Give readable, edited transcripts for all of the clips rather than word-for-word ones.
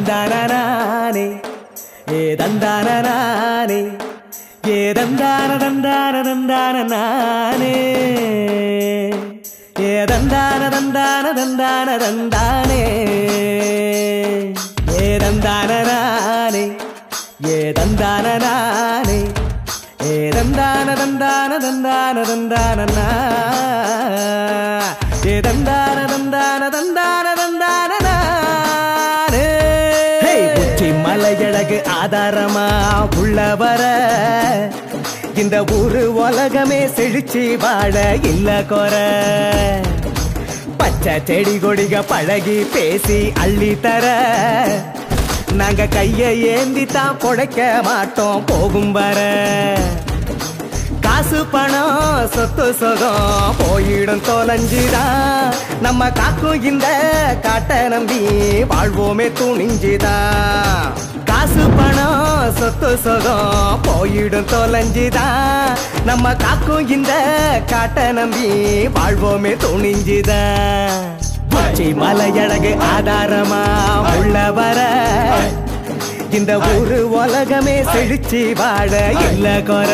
தந்தானே ஏ தந்தானே ஏ தந்தான தந்தான தந்தான நானே ஏ தந்தான தந்தான தந்தான தந்தானே ஏ தந்தானே ஏ தந்தானே ஏ தந்தான தந்தான தந்தான தந்தான ஏ தந்தான தந்தான தந்தான தந்தான உச்சி மலையழகு ஆதாரமா உள்ளவர இந்த ஊரு உலகமே செழிச்சு வாழ இல்ல குற பச்சை செடி கொடிக பழகி பேசி அள்ளி தர நாங்க கைய ஏந்தி தான் பொழைக்க மாட்டோம் போகும் வர காசு பணம் சொத்து சொகம் போயிடும் தொலைஞ்சுதான் நம்ம காக்கும் இந்த காட்டை நம்பி வாழ்வோமே துணிஞ்சுதான் காசு பணம் சொத்து சொகம் போயிடும் தொலைஞ்சுதான் நம்ம காக்கும் இந்த காட்டை நம்பி வாழ்வோமே துணிஞ்சுதான் உச்சி மலையழகு ஆதாரமா உள்ளவர இந்த ஊரு உலகமே செழிச்சு வாழ இல்ல குற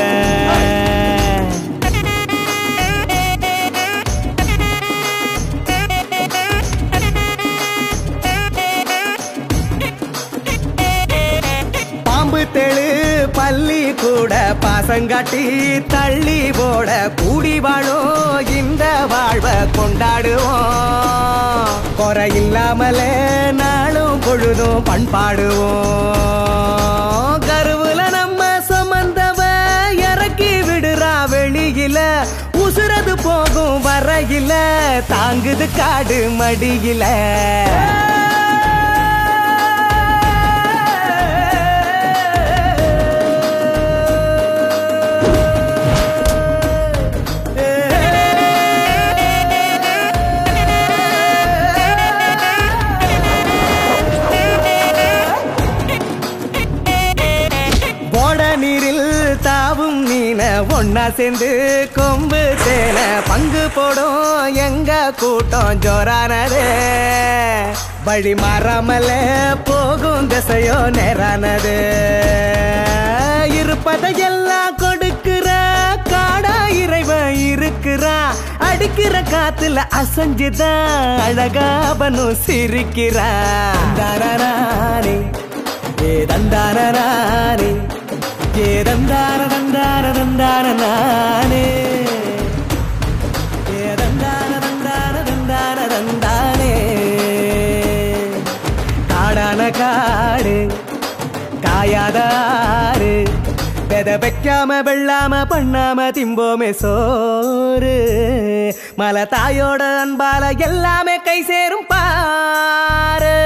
பாம்பு தெளு பள்ளி கூட பாசங்காட்டி தள்ளி போட கூடி வாழும் இந்த வாழ்வை கொண்டாடுவோம் குறை இல்லாமலே நாளும் பொழுதும் பண்பாடுவோம் கருவுல நம்ம சுமந்தவ இறக்கி விடுறா வெளியில உசுரது போகும் வரையில தாங்குது காடு மடியில ஒன்னா சேர்ந்து கொம்பு தேன பங்கு போடும் எங்க கூட்டம் ஜோரானது வழி மாறாமல போகும் திசையோ நேரானது இருப்பதையெல்லாம் கொடுக்கிற காடா இறைவன் இருக்கிறா அடிக்கிற காத்துல அசஞ்சுதான் அழகாவனும் சிரிக்கிறான் தந்தானே ஏ தந்தானே ஏ தந்தான தந்தான தந்தான நானே ஏ தந்தான தந்தான தந்தான தந்தானே காடான காடு காயாதாரு பெத வைக்காம வெள்ளாம பண்ணாம திம்போமே சோறு மலை தாயோட அன்பால எல்லாமே கை சேரும் பாரு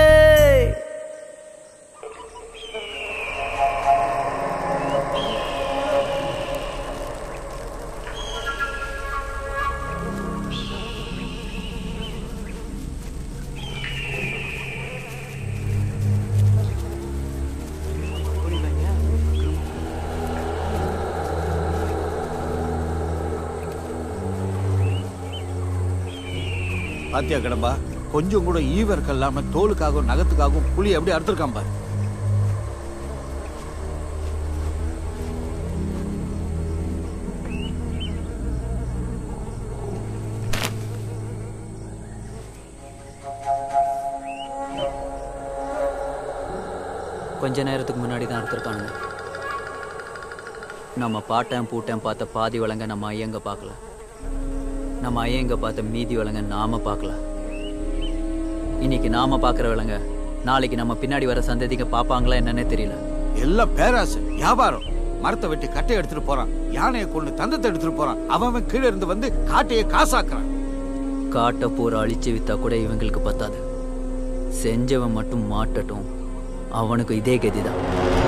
பாத்தியா கடம்பா கொஞ்சம் கூட ஈவர்க்கு இல்லாம தோலுக்காகவும் நகத்துக்காகவும் புலி எப்படி அறுத்திருக்கான் பாரு கொஞ்ச நேரத்துக்கு முன்னாடி தான் அறுத்திருக்காங்க நம்ம பாட்டம் பூட்டம் பார்த்த பாதி வழங்க நம்ம ஐயங்க பார்க்கல நம்ம ஐயங்க பார்த்த மீதி விலங்க நாம பார்க்கலாம் இன்னைக்கு நாம பார்க்குற விலங்க நாளைக்கு நம்ம பின்னாடி வர சந்ததிங்க பார்ப்பாங்களா என்னன்னே தெரியல எல்லாம் பேராசை வியாபாரம் மரத்தை வெட்டி கட்டை எடுத்துட்டு போறான் யானையை கொண்டு தந்தத்தை எடுத்துட்டு போறான் அவன் கீழே இருந்து வந்து காட்டையை காசாக்குறான் காட்டை பூரா அழிச்சு வித்தா கூட இவங்களுக்கு பத்தாது செஞ்சவன் மட்டும் மாட்டட்டும் அவனுக்கு இதே கதிதான்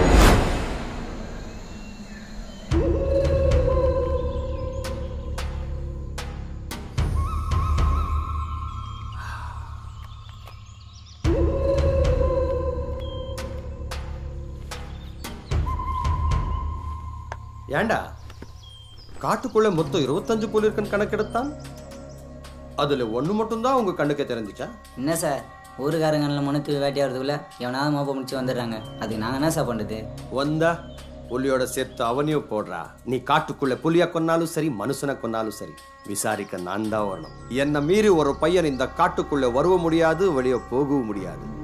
ஏண்டா காட்டுக்குள்ள மொத்தம் 25 புலி இருக்குன்னு கணக்கெடுத்தான் அதுல ஒண்ணு மட்டும் தான் உங்க கண்ணுக்கு தெரிஞ்சுச்சா? என்ன சார் ஊருக்காரங்களில் முனுக்கு வேட்டையாடுறதுக்குள்ள எவனாவது மோப்ப முடிச்சு வந்துடுறாங்க. அதுக்கு நாங்கள் என்ன சார் பண்ணுறது? வந்தா புலியோட சேர்த்து அவனையும் போடுறா. நீ காட்டுக்குள்ள புலிய கொன்னாலும் சரி, மனுஷனை கொன்னாலும் சரி, விசாரிக்க நான் தான் வரணும். என்னை மீறி ஒரு பையன் இந்த காட்டுக்குள்ள வரவும் முடியாது, வெளியே போகவும் முடியாது.